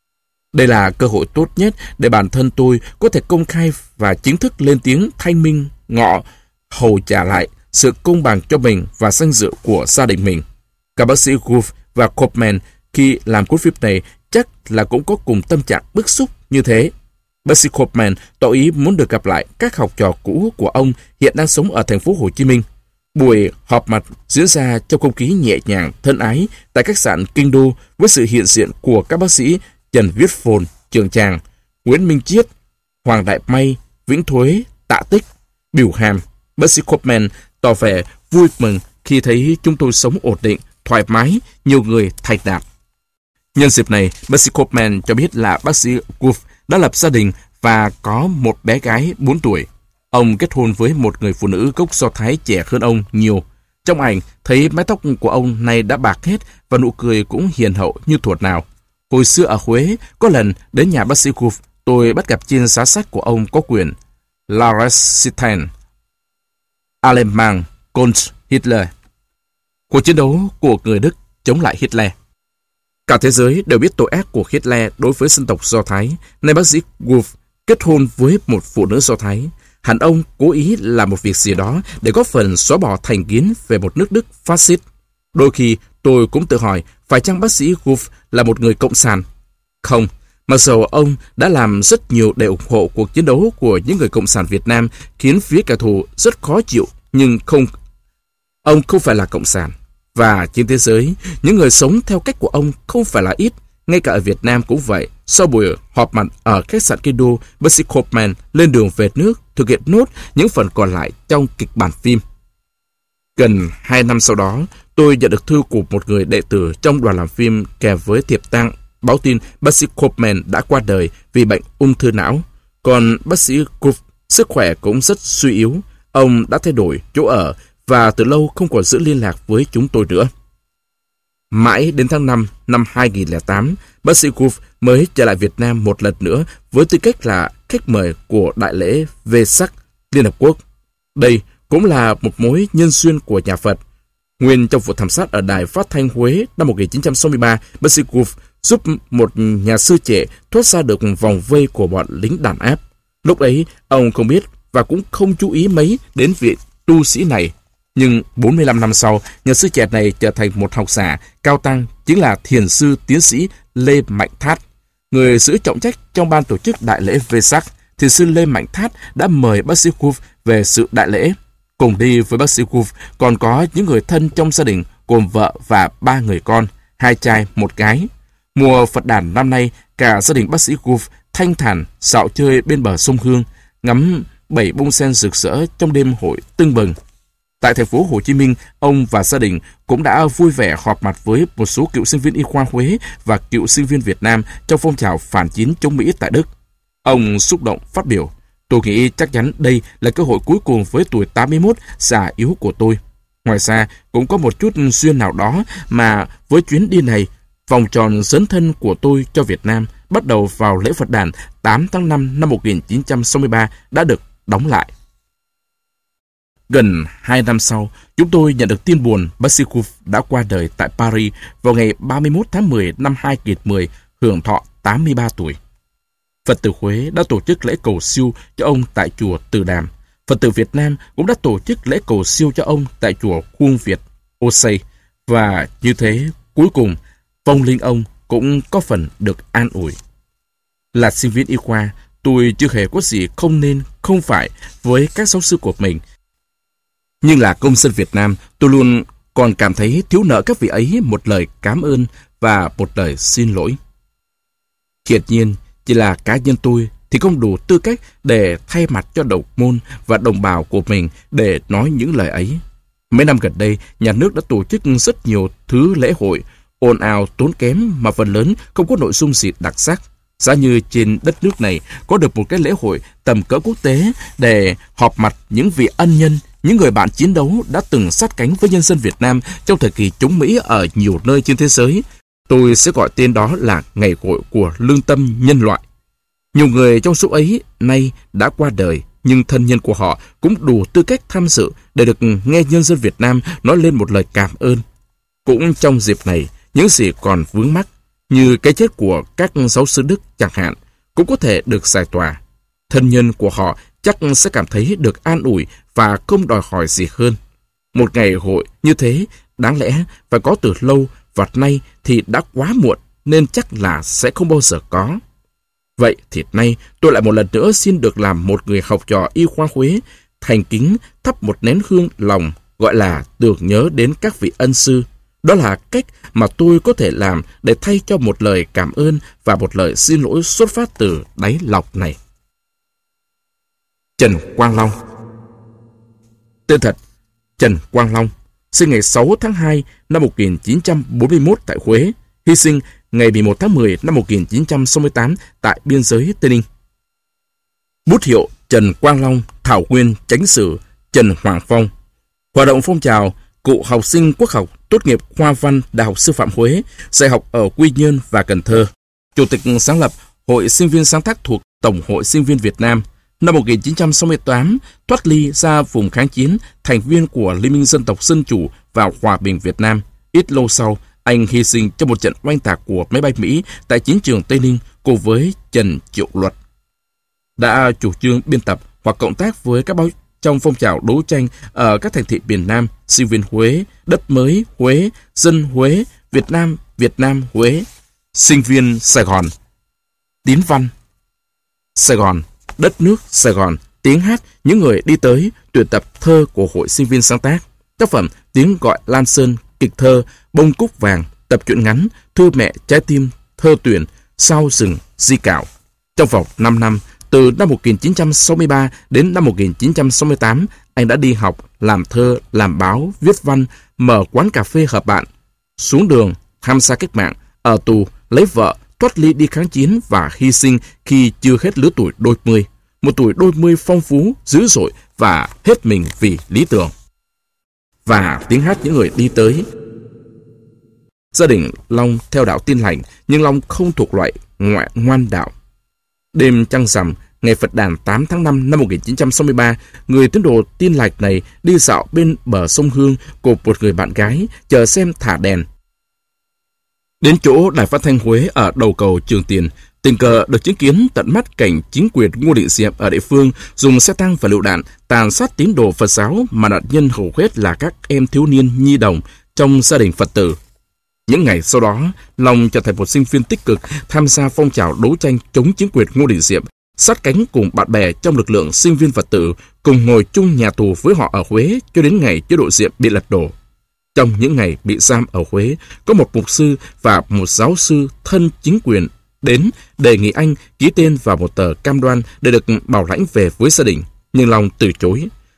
Đây là cơ hội tốt nhất để bản thân tôi có thể công khai và chính thức lên tiếng thanh minh ngọ hầu trả lại sự công bằng cho mình và danh dự của gia đình mình. Cả bác sĩ Wolf và Kaufman khi làm cuốn phim này chắc là cũng có cùng tâm trạng bức xúc như thế. Bác sĩ Kaufman tỏ ý muốn được gặp lại các học trò cũ của ông hiện đang sống ở thành phố Hồ Chí Minh. Buổi họp mặt diễn ra trong không khí nhẹ nhàng, thân ái tại khách sạn Kinh Đô với sự hiện diện của các bác sĩ Trần Viết Phồn, Trường Tràng, Nguyễn Minh Chiết, Hoàng Đại May, Vĩnh Thuế, Tạ Tích, Biểu Hàm. Bác sĩ Kaufman tỏ vẻ vui mừng khi thấy chúng tôi sống ổn định, thoải mái, nhiều người thành đạt. Nhân dịp này, bác sĩ Kaufman cho biết là bác sĩ Wolf đã lập gia đình và có một bé gái bốn tuổi. Ông kết hôn với một người phụ nữ gốc Do Thái trẻ hơn ông nhiều. Trong ảnh, thấy mái tóc của ông nay đã bạc hết và nụ cười cũng hiền hậu như thuở nào. Hồi xưa ở Huế, có lần đến nhà bác sĩ Wolf, tôi bắt gặp trên giá sách của ông có quyển La Resistance, Allemand contre Hitler, cuộc chiến đấu của người Đức chống lại Hitler. Cả thế giới đều biết tội ác của Hitler đối với dân tộc Do Thái. Nay bác sĩ Wolf kết hôn với một phụ nữ Do Thái. Hẳn ông cố ý làm một việc gì đó để góp phần xóa bỏ thành kiến về một nước Đức phát xít. Đôi khi tôi cũng tự hỏi phải chăng bác sĩ Wolf là một người cộng sản? Không, mặc dù ông đã làm rất nhiều để ủng hộ cuộc chiến đấu của những người cộng sản Việt Nam khiến phía kẻ thù rất khó chịu, nhưng không, ông không phải là cộng sản. Và trên thế giới, những người sống theo cách của ông không phải là ít, ngay cả ở Việt Nam cũng vậy. Sau buổi họp mặt ở khách sạn Kinh Đô, bác sĩ Kaufman lên đường về nước thực hiện nốt những phần còn lại trong kịch bản phim. Gần hai năm sau đó, tôi nhận được thư của một người đệ tử trong đoàn làm phim kèm với thiệp tang báo tin bác sĩ Kaufman đã qua đời vì bệnh ung thư não. Còn bác sĩ Wolf sức khỏe cũng rất suy yếu. Ông đã thay đổi chỗ ở và từ lâu không còn giữ liên lạc với chúng tôi nữa. Mãi đến tháng năm năm hai nghìn lẻ tám, bác sĩ Wolf mới trở lại Việt Nam một lần nữa với tư cách là khách mời của đại lễ Vesak Liên Hợp Quốc. Đây cũng là một mối nhân duyên của nhà Phật. Nguyên trong vụ thảm sát ở Đài Phát thanh Huế năm một nghìn chín trăm sáu mươi ba, bác sĩ Wolf giúp một nhà sư trẻ thoát ra được vòng vây của bọn lính đàn áp. Lúc ấy, ông không biết và cũng không chú ý mấy đến vị tu sĩ này. Nhưng bốn mươi lăm năm sau, nhà sư trẻ này trở thành một học giả cao tăng, chính là thiền sư tiến sĩ Lê Mạnh Thát. Người giữ trọng trách trong ban tổ chức đại lễ Vesak, thiền sư Lê Mạnh Thát đã mời bác sĩ Wolf về sự đại lễ. Cùng đi với bác sĩ Wolf còn có những người thân trong gia đình gồm vợ và ba người con, hai trai, một gái. Mùa Phật đản năm nay, cả gia đình bác sĩ Wolf thanh thản dạo chơi bên bờ sông Hương, ngắm bảy bông sen rực rỡ trong đêm hội tưng bừng. Tại thành phố Hồ Chí Minh, ông và gia đình cũng đã vui vẻ họp mặt với một số cựu sinh viên y khoa Huế và cựu sinh viên Việt Nam trong phong trào phản chiến chống Mỹ tại Đức. Ông xúc động phát biểu: "Tôi nghĩ chắc chắn đây là cơ hội cuối cùng với tuổi tám mươi mốt già yếu của tôi. Ngoài ra, cũng có một chút duyên nào đó mà với chuyến đi này, vòng tròn dấn thân của tôi cho Việt Nam bắt đầu vào lễ Phật đản tám tháng năm năm một nghìn chín trăm sáu mươi ba đã được đóng lại." Gần hai năm sau, chúng tôi nhận được tin buồn Basikov đã qua đời tại Paris vào ngày ba mươi mốt tháng mười năm hai nghìn không trăm mười, hưởng thọ tám mươi ba tuổi. Phật tử Huế đã tổ chức lễ cầu siêu cho ông tại chùa Từ Đàm. Phật tử Việt Nam cũng đã tổ chức lễ cầu siêu cho ông tại chùa Khuông Việt, Ô Xây. Và như thế, cuối cùng, vong linh ông cũng có phần được an ủi. Là sinh viên y khoa, tôi chưa hề có gì không nên, không phải với các giáo sư của mình. Nhưng là công dân Việt Nam, tôi luôn còn cảm thấy thiếu nợ các vị ấy một lời cảm ơn và một lời xin lỗi. Hiển nhiên, chỉ là cá nhân tôi thì không đủ tư cách để thay mặt cho đồng môn và đồng bào của mình để nói những lời ấy. Mấy năm gần đây, nhà nước đã tổ chức rất nhiều thứ lễ hội, ồn ào tốn kém mà phần lớn không có nội dung gì đặc sắc. Giá như trên đất nước này có được một cái lễ hội tầm cỡ quốc tế để họp mặt những vị ân nhân, những người bạn chiến đấu đã từng sát cánh với nhân dân Việt Nam trong thời kỳ chống Mỹ ở nhiều nơi trên thế giới, tôi sẽ gọi tên đó là ngày hội của lương tâm nhân loại. Nhiều người trong số ấy nay đã qua đời, nhưng thân nhân của họ cũng đủ tư cách tham dự để được nghe nhân dân Việt Nam nói lên một lời cảm ơn. Cũng trong dịp này, những gì còn vướng mắc, như cái chết của các giáo sư Đức chẳng hạn, cũng có thể được giải tỏa. Thân nhân của họ chắc sẽ cảm thấy được an ủi và không đòi hỏi gì hơn. Một ngày hội như thế, đáng lẽ phải có từ lâu, và nay thì đã quá muộn, nên chắc là sẽ không bao giờ có. Vậy thì nay tôi lại một lần nữa xin được làm một người học trò y khoa Huế, thành kính thắp một nén hương lòng, gọi là tưởng nhớ đến các vị ân sư. Đó là cách mà tôi có thể làm để thay cho một lời cảm ơn và một lời xin lỗi xuất phát từ đáy lòng này. Trần Quang Long. Tên thật: Trần Quang Long, sinh ngày sáu tháng hai năm một nghìn chín trăm bốn mươi mốt tại Huế, hy sinh ngày mười một tháng mười năm một nghìn chín trăm sáu mươi tám tại biên giới Tây Ninh. Bút hiệu Trần Quang Long, thảo nguyên chánh sử Trần Hoàng Phong. Hoạt động phong trào cựu học sinh quốc học, tốt nghiệp khoa văn Đại học Sư phạm Huế, dạy học ở Quy Nhơn và Cần Thơ. Chủ tịch sáng lập Hội Sinh viên sáng tác thuộc Tổng hội Sinh viên Việt Nam. Năm một nghìn chín trăm sáu mươi tám, thoát ly ra vùng kháng chiến, thành viên của Liên minh Dân tộc Dân chủ và Hòa bình Việt Nam. Ít lâu sau, anh hy sinh trong một trận oanh tạc của máy bay Mỹ tại chiến trường Tây Ninh cùng với Trần Triệu Luật. Đã chủ trương biên tập hoặc cộng tác với các báo trong phong trào đấu tranh ở các thành thị miền Nam, Sinh viên Huế, Đất mới Huế, Dân Huế, Việt Nam, Việt Nam Huế, Sinh viên Sài Gòn, Tín văn Sài Gòn, Đất nước Sài Gòn, Tiếng hát những người đi tới, tuyển tập thơ của Hội Sinh viên sáng tác, tác phẩm Tiếng gọi Lan Sơn, kịch thơ Bông cúc vàng, tập truyện ngắn Thư mẹ trái tim, thơ tuyển Sao rừng di cảo. Trong vòng năm năm, từ năm một nghìn chín trăm sáu mươi ba đến năm một nghìn chín trăm sáu mươi tám, anh đã đi học, làm thơ, làm báo, viết văn, mở quán cà phê hợp bạn, xuống đường, tham gia cách mạng, ở tù, lấy vợ, thoát ly đi kháng chiến và hy sinh khi chưa hết lứa tuổi đôi mươi. Một tuổi đôi mươi phong phú, dữ dội và hết mình vì lý tưởng. Và tiếng hát những người đi tới. Gia đình Long theo đạo Tin lành, nhưng Long không thuộc loại ngoại ngoan đạo. Đêm trăng rằm, ngày Phật đản tám tháng năm năm một nghìn chín trăm sáu mươi ba, người tín đồ Tin lành này đi dạo bên bờ sông Hương cùng một người bạn gái chờ xem thả đèn. Đến chỗ Đài Phát thanh Huế ở đầu cầu Trường Tiền, tình cờ được chứng kiến tận mắt cảnh chính quyền Ngô Đình Diệm ở địa phương dùng xe tăng và lựu đạn tàn sát tín đồ Phật giáo mà nạn nhân hầu hết là các em thiếu niên nhi đồng trong gia đình Phật tử. Những ngày sau đó, Long trở thành một sinh viên tích cực tham gia phong trào đấu tranh chống chính quyền Ngô Đình Diệm, sát cánh cùng bạn bè trong lực lượng sinh viên Phật tử, cùng ngồi chung nhà tù với họ ở Huế cho đến ngày chế độ Diệm bị lật đổ. Trong những ngày bị giam ở Huế, có một mục sư và một giáo sư thân chính quyền đến đề nghị anh ký tên vào một tờ cam đoan để được bảo lãnh về với gia đình, nhưng Long từ chối.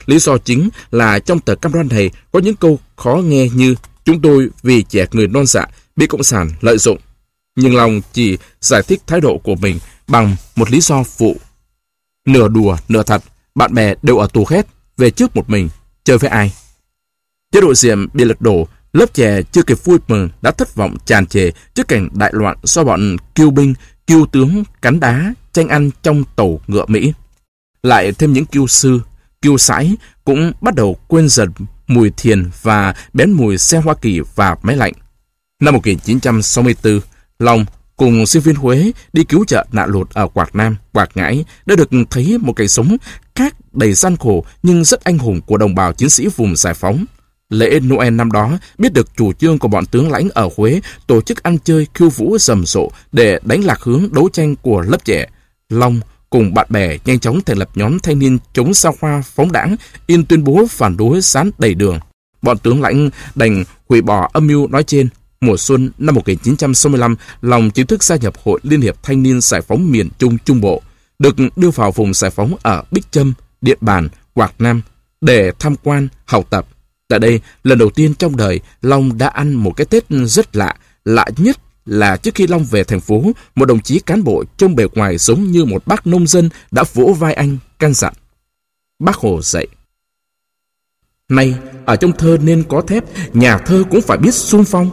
Lý do chính là trong tờ cam đoan này có những câu khó nghe như chúng tôi vì trẻ người non dạ bị Cộng sản lợi dụng. Nhưng Long chỉ giải thích thái độ của mình bằng một lý do phụ. Nửa đùa, nửa thật, bạn bè đều ở tù hết, về trước một mình, chơi với ai? Chế độ Diệm bị lật đổ, lớp trẻ chưa kịp vui mừng đã thất vọng tràn trề trước cảnh đại loạn do bọn kiêu binh, kiêu tướng, cắn đá, tranh ăn trong tàu ngựa Mỹ. Lại thêm những kiêu sư, kiêu sãi cũng bắt đầu quên dần mùi thiền và bén mùi xe Hoa Kỳ và máy lạnh. Năm một nghìn chín trăm sáu mươi tư, Long cùng sinh viên Huế đi cứu trợ nạn lụt ở Quảng Nam, Quảng Ngãi đã được thấy một cái sống khác đầy gian khổ nhưng rất anh hùng của đồng bào chiến sĩ vùng giải phóng. Lễ Noel năm đó biết được chủ trương của bọn tướng lãnh ở Huế tổ chức ăn chơi khiêu vũ rầm rộ để đánh lạc hướng đấu tranh của lớp trẻ. Long cùng bạn bè nhanh chóng thành lập nhóm thanh niên chống sao hoa phóng đảng, in tuyên bố phản đối dán đầy đường. Bọn tướng lãnh đành hủy bỏ âm mưu nói trên. Mùa xuân năm một nghìn chín trăm sáu mươi lăm, Long chính thức gia nhập Hội Liên hiệp Thanh niên Giải phóng miền Trung Trung Bộ, được đưa vào vùng giải phóng ở Bích Trâm, Điện Bàn, Quảng Nam để tham quan, học tập. Tại đây, lần đầu tiên trong đời, Long đã ăn một cái Tết rất lạ, lạ nhất là trước khi Long về thành phố, một đồng chí cán bộ trông bề ngoài giống như một bác nông dân đã vỗ vai anh căn dặn. Bác Hồ dạy: "Nay, ở trong thơ nên có thép, nhà thơ cũng phải biết xung phong."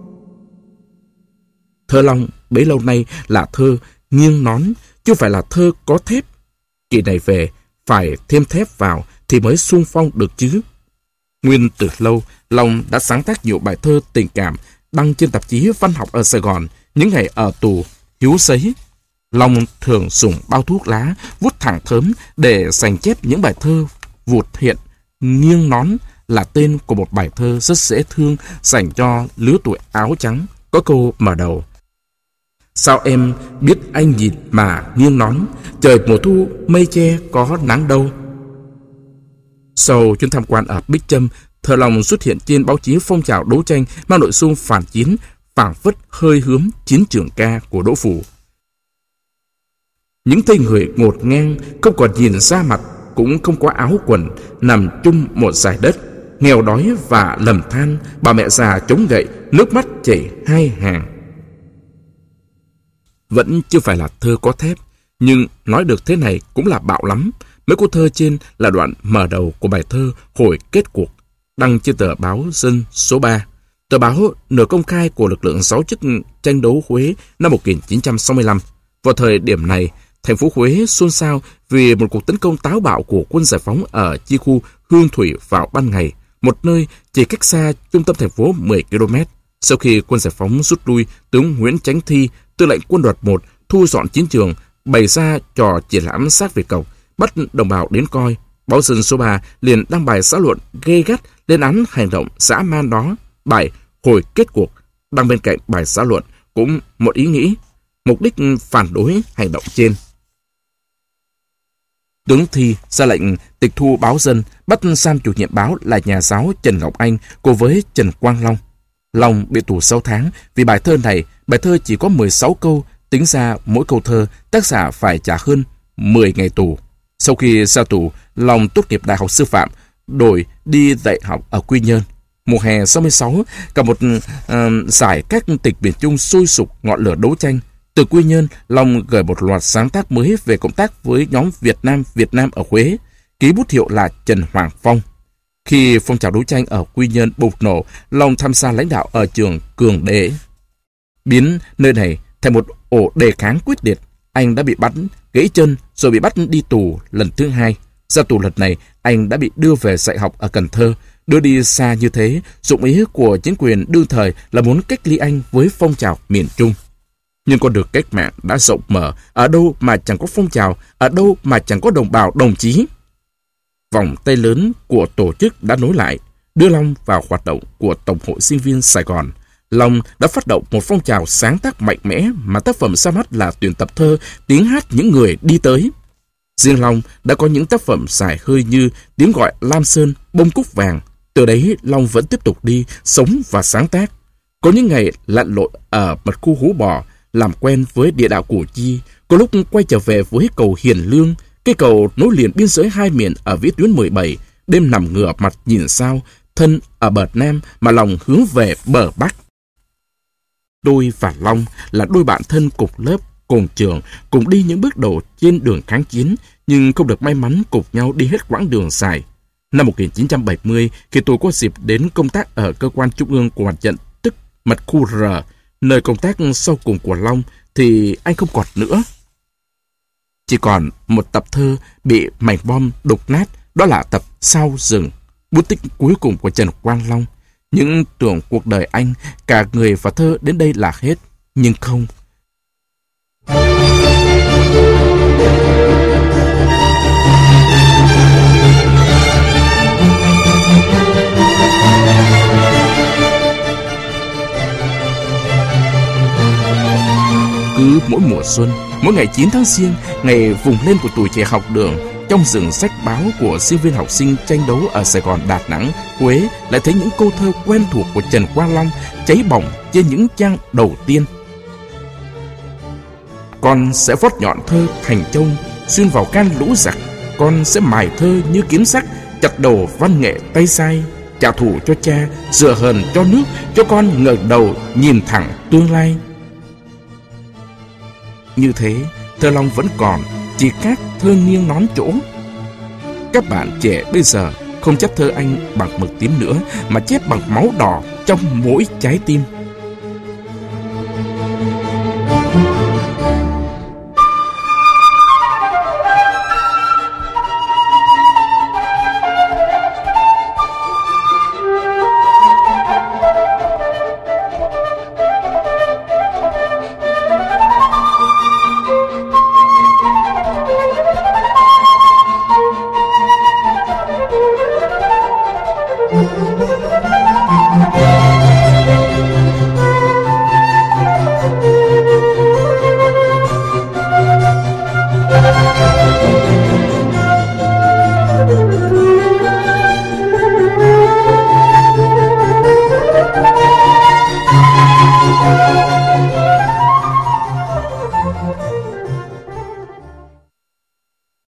Thơ Long bấy lâu nay là thơ nghiêng nón, chứ phải là thơ có thép. Kỳ này về, phải thêm thép vào thì mới xung phong được chứ. Nguyên từ lâu, Long đã sáng tác nhiều bài thơ tình cảm, đăng trên tạp chí văn học ở Sài Gòn. Những ngày ở tù, hiếu sấy, Long thường dùng bao thuốc lá, vút thẳng thớm để sành chép những bài thơ vụt hiện. Nghiêng nón là tên của một bài thơ rất dễ thương dành cho lứa tuổi áo trắng. Có câu mở đầu: "Sao em biết anh nhìn mà nghiêng nón, trời mùa thu mây che có nắng đâu." Sau chuyến tham quan ở Bích Trâm, thơ Long xuất hiện trên báo chí phong trào đấu tranh mang nội dung phản chiến, phảng phất hơi hướng chiến trường ca của Đỗ Phủ. Những thây người ngột ngang, không còn nhìn ra mặt, cũng không có áo quần, nằm chung một dải đất, nghèo đói và lầm than, bà mẹ già chống gậy, nước mắt chảy hai hàng. Vẫn chưa phải là thơ có thép, nhưng nói được thế này cũng là bạo lắm. Mấy câu thơ trên là đoạn mở đầu của bài thơ Hồi kết cuộc, đăng trên tờ báo Dân số ba, tờ báo nửa công khai của lực lượng giáo chức tranh đấu Huế năm một nghìn chín trăm sáu mươi lăm. Vào thời điểm này, thành phố Huế xôn xao vì một cuộc tấn công táo bạo của quân giải phóng ở chi khu Hương Thủy vào ban ngày, một nơi chỉ cách xa trung tâm thành phố mười ki lô mét. Sau khi quân giải phóng rút lui, tướng Nguyễn Chánh Thi, tư lệnh quân đoàn một, thu dọn chiến trường, bày ra trò triển lãm xác Việt Cộng, bắt đồng bào đến coi. Báo Dân số ba liền đăng bài xã luận gay gắt lên án hành động dã man đó. Bài Hồi kết cuộc đăng bên cạnh bài xã luận cũng một ý nghĩ, mục đích phản đối hành động trên. Tướng Thi ra lệnh tịch thu báo Dân, bắt giam chủ nhiệm báo là nhà giáo Trần Ngọc Anh cùng với Trần Quang Long. Long bị tù sáu tháng vì bài thơ này. Bài thơ chỉ có mười sáu câu, tính ra mỗi câu thơ tác giả phải trả hơn mười ngày tù. Sau khi ra tù, Long tốt nghiệp Đại học Sư phạm, đổi đi dạy học ở Quy Nhơn. Mùa hè sáu mươi sáu, cả một uh, giải các tỉnh miền Trung sôi sục ngọn lửa đấu tranh. Từ Quy Nhơn, Long gửi một loạt sáng tác mới về công tác với nhóm Việt Nam Việt Nam ở Huế, ký bút hiệu là Trần Hoàng Phong. Khi phong trào đấu tranh ở Quy Nhơn bùng nổ, Long tham gia lãnh đạo ở trường Cường Đế, biến nơi này thành một ổ đề kháng quyết liệt. Anh đã bị bắt gãy chân rồi bị bắt đi tù lần thứ hai. Ra tù lần này, anh đã bị đưa về dạy học ở Cần Thơ. Đưa đi xa như thế, dụng ý của chính quyền đương thời là muốn cách ly anh với phong trào miền Trung. Nhưng con đường cách mạng đã rộng mở, ở đâu mà chẳng có phong trào, ở đâu mà chẳng có đồng bào đồng chí. Vòng tay lớn của tổ chức đã nối lại, đưa Long vào hoạt động của Tổng hội Sinh viên Sài Gòn. Long đã phát động một phong trào sáng tác mạnh mẽ mà tác phẩm ra mắt là tuyển tập thơ Tiếng hát những người đi tới. Riêng Long đã có những tác phẩm dài hơi như Tiếng gọi Lam Sơn, Bông cúc vàng. Từ đấy Long vẫn tiếp tục đi, sống và sáng tác. Có những ngày lặn lội ở mật khu Hú Bò, làm quen với địa đạo Củ Chi. Có lúc quay trở về với cầu Hiền Lương, cây cầu nối liền biên giới hai miền ở vĩ tuyến mười bảy, đêm nằm ngửa mặt nhìn sao, thân ở bờ Nam mà lòng hướng về bờ Bắc. Tôi và Long là đôi bạn thân cùng lớp, cùng trường, cùng đi những bước đầu trên đường kháng chiến, nhưng không được may mắn cùng nhau đi hết quãng đường dài. Năm một nghìn chín trăm bảy mươi, khi tôi có dịp đến công tác ở cơ quan trung ương của mặt trận, tức mật khu R, nơi công tác sau cùng của Long, thì anh không còn nữa. Chỉ còn một tập thơ bị mảnh bom đục nát, đó là tập Sao Rừng, bút tích cuối cùng của Trần Quang Long. Những tưởng cuộc đời anh, cả người và thơ đến đây là hết, nhưng không. Cứ mỗi mùa xuân, mỗi ngày chín tháng Giêng, ngày vùng lên của tuổi trẻ học đường, trong rừng sách báo của sinh viên học sinh tranh đấu ở Sài Gòn, Đà Nẵng, Huế, lại thấy những câu thơ quen thuộc của Trần Quang Long cháy bỏng trên những trang đầu tiên. Con sẽ vót nhọn thơ thành trông, xuyên vào can lũ giặc. Con sẽ mài thơ như kiếm sắc, chặt đầu văn nghệ tay sai. Trả thù cho cha, rửa hờn cho nước, cho con ngẩng đầu nhìn thẳng tương lai. Như thế, thơ Long vẫn còn, chỉ khác thơ nghiêng nón chỗ. Các bạn trẻ bây giờ không chép thơ anh bằng mực tím nữa, mà chép bằng máu đỏ trong mỗi trái tim.